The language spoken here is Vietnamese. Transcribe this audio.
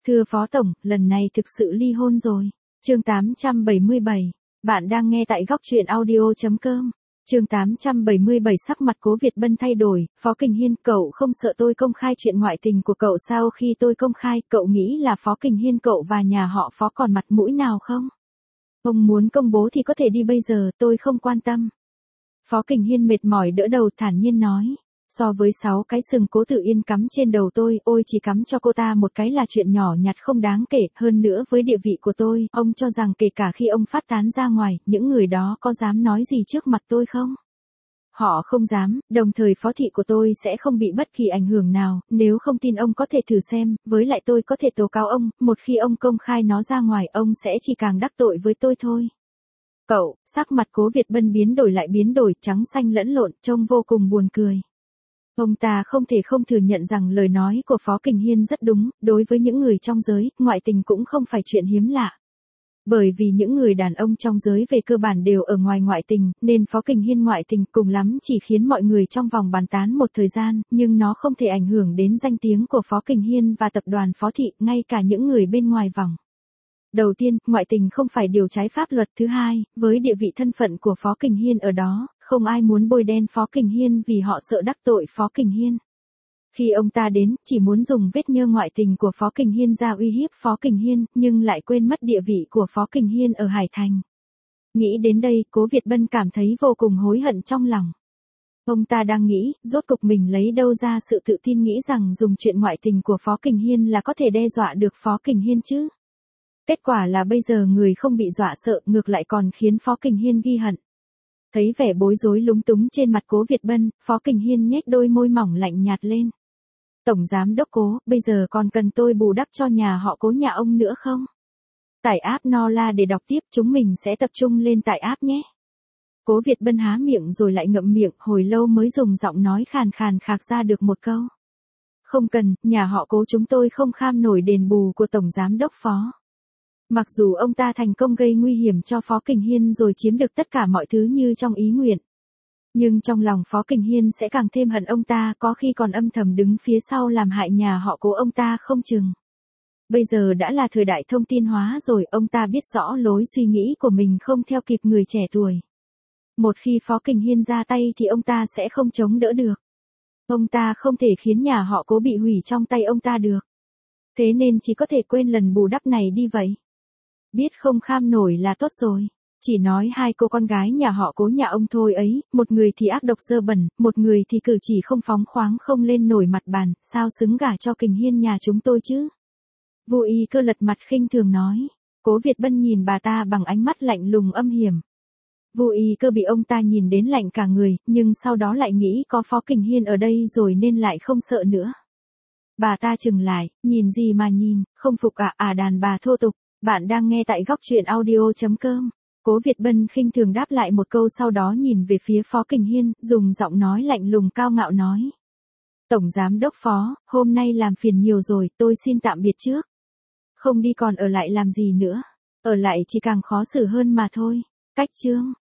Thưa Phó Tổng, lần này thực sự ly hôn rồi. Chương 877. Bạn đang nghe tại góc truyện audio.com. Chương 877 sắc mặt Cố Việt Bân thay đổi, Phó Kình Hiên, cậu không sợ tôi công khai chuyện ngoại tình của cậu sao? Khi tôi công khai, cậu nghĩ là Phó Kình Hiên cậu và nhà họ Phó còn mặt mũi nào không? Ông muốn công bố thì có thể đi bây giờ, tôi không quan tâm. Phó Kình Hiên mệt mỏi đỡ đầu thản nhiên nói. So với 6 cái sừng Cố Tử Yên cắm trên đầu tôi, ôi chỉ cắm cho cô ta một cái là chuyện nhỏ nhặt không đáng kể, hơn nữa với địa vị của tôi, ông cho rằng kể cả khi ông phát tán ra ngoài, những người đó có dám nói gì trước mặt tôi không? Họ không dám, đồng thời phó thị của tôi sẽ không bị bất kỳ ảnh hưởng nào, nếu không tin ông có thể thử xem, với lại tôi có thể tố cáo ông, một khi ông công khai nó ra ngoài, ông sẽ chỉ càng đắc tội với tôi thôi. Cậu, sắc mặt Cố Việt Bân biến đổi lại biến đổi, trắng xanh lẫn lộn, trông vô cùng buồn cười. Ông ta không thể không thừa nhận rằng lời nói của Phó Kình Hiên rất đúng, đối với những người trong giới, ngoại tình cũng không phải chuyện hiếm lạ. Bởi vì những người đàn ông trong giới về cơ bản đều ở ngoài ngoại tình, nên Phó Kình Hiên ngoại tình cùng lắm chỉ khiến mọi người trong vòng bàn tán một thời gian, nhưng nó không thể ảnh hưởng đến danh tiếng của Phó Kình Hiên và tập đoàn Phó Thị, ngay cả những người bên ngoài vòng. Đầu tiên, ngoại tình không phải điều trái pháp luật. Thứ hai, với địa vị thân phận của Phó Kình Hiên ở đó, không ai muốn bôi đen Phó Kình Hiên vì họ sợ đắc tội Phó Kình Hiên. Khi ông ta đến, chỉ muốn dùng vết nhơ ngoại tình của Phó Kình Hiên ra uy hiếp Phó Kình Hiên, nhưng lại quên mất địa vị của Phó Kình Hiên ở Hải Thành. Nghĩ đến đây, Cố Việt Bân cảm thấy vô cùng hối hận trong lòng. Ông ta đang nghĩ, rốt cục mình lấy đâu ra sự tự tin nghĩ rằng dùng chuyện ngoại tình của Phó Kình Hiên là có thể đe dọa được Phó Kình Hiên chứ. Kết quả là bây giờ người không bị dọa sợ, ngược lại còn khiến Phó Kình Hiên ghi hận. Thấy vẻ bối rối lúng túng trên mặt Cố Việt Bân, Phó Kình Hiên nhếch đôi môi mỏng lạnh nhạt lên. Tổng giám đốc Cố, bây giờ còn cần tôi bù đắp cho nhà họ Cố nhà ông nữa không? Tải app Nola để đọc tiếp, chúng mình sẽ tập trung lên tải app nhé. Cố Việt Bân há miệng rồi lại ngậm miệng, hồi lâu mới dùng giọng nói khàn khàn khạc ra được một câu. Không cần, nhà họ Cố chúng tôi không kham nổi đền bù của Tổng giám đốc Phó. Mặc dù ông ta thành công gây nguy hiểm cho Phó Kình Hiên rồi chiếm được tất cả mọi thứ như trong ý nguyện. Nhưng trong lòng Phó Kình Hiên sẽ càng thêm hận ông ta, có khi còn âm thầm đứng phía sau làm hại nhà họ Cố ông ta không chừng. Bây giờ đã là thời đại thông tin hóa rồi, ông ta biết rõ lối suy nghĩ của mình không theo kịp người trẻ tuổi. Một khi Phó Kình Hiên ra tay thì ông ta sẽ không chống đỡ được. Ông ta không thể khiến nhà họ Cố bị hủy trong tay ông ta được. Thế nên chỉ có thể quên lần bù đắp này đi vậy. Biết không kham nổi là tốt rồi. Chỉ nói hai cô con gái nhà họ Cố nhà ông thôi ấy, một người thì ác độc dơ bẩn, một người thì cử chỉ không phóng khoáng không lên nổi mặt bàn, sao xứng gả cho Kình Hiên nhà chúng tôi chứ? Vô Y Cơ lật mặt khinh thường nói. Cố Việt Bân nhìn bà ta bằng ánh mắt lạnh lùng âm hiểm. Vô Y Cơ bị ông ta nhìn đến lạnh cả người, nhưng sau đó lại nghĩ có Phó Kình Hiên ở đây rồi nên lại không sợ nữa. Bà ta chừng lại, nhìn gì mà nhìn, không phục đàn bà thô tục. Bạn đang nghe tại góc truyện audio.com. Cố Việt Bân khinh thường đáp lại một câu, sau đó nhìn về phía Phó Kình Hiên, dùng giọng nói lạnh lùng cao ngạo nói. Tổng giám đốc Phó, hôm nay làm phiền nhiều rồi, tôi xin tạm biệt trước. Không đi còn ở lại làm gì nữa. Ở lại chỉ càng khó xử hơn mà thôi. Cách chương.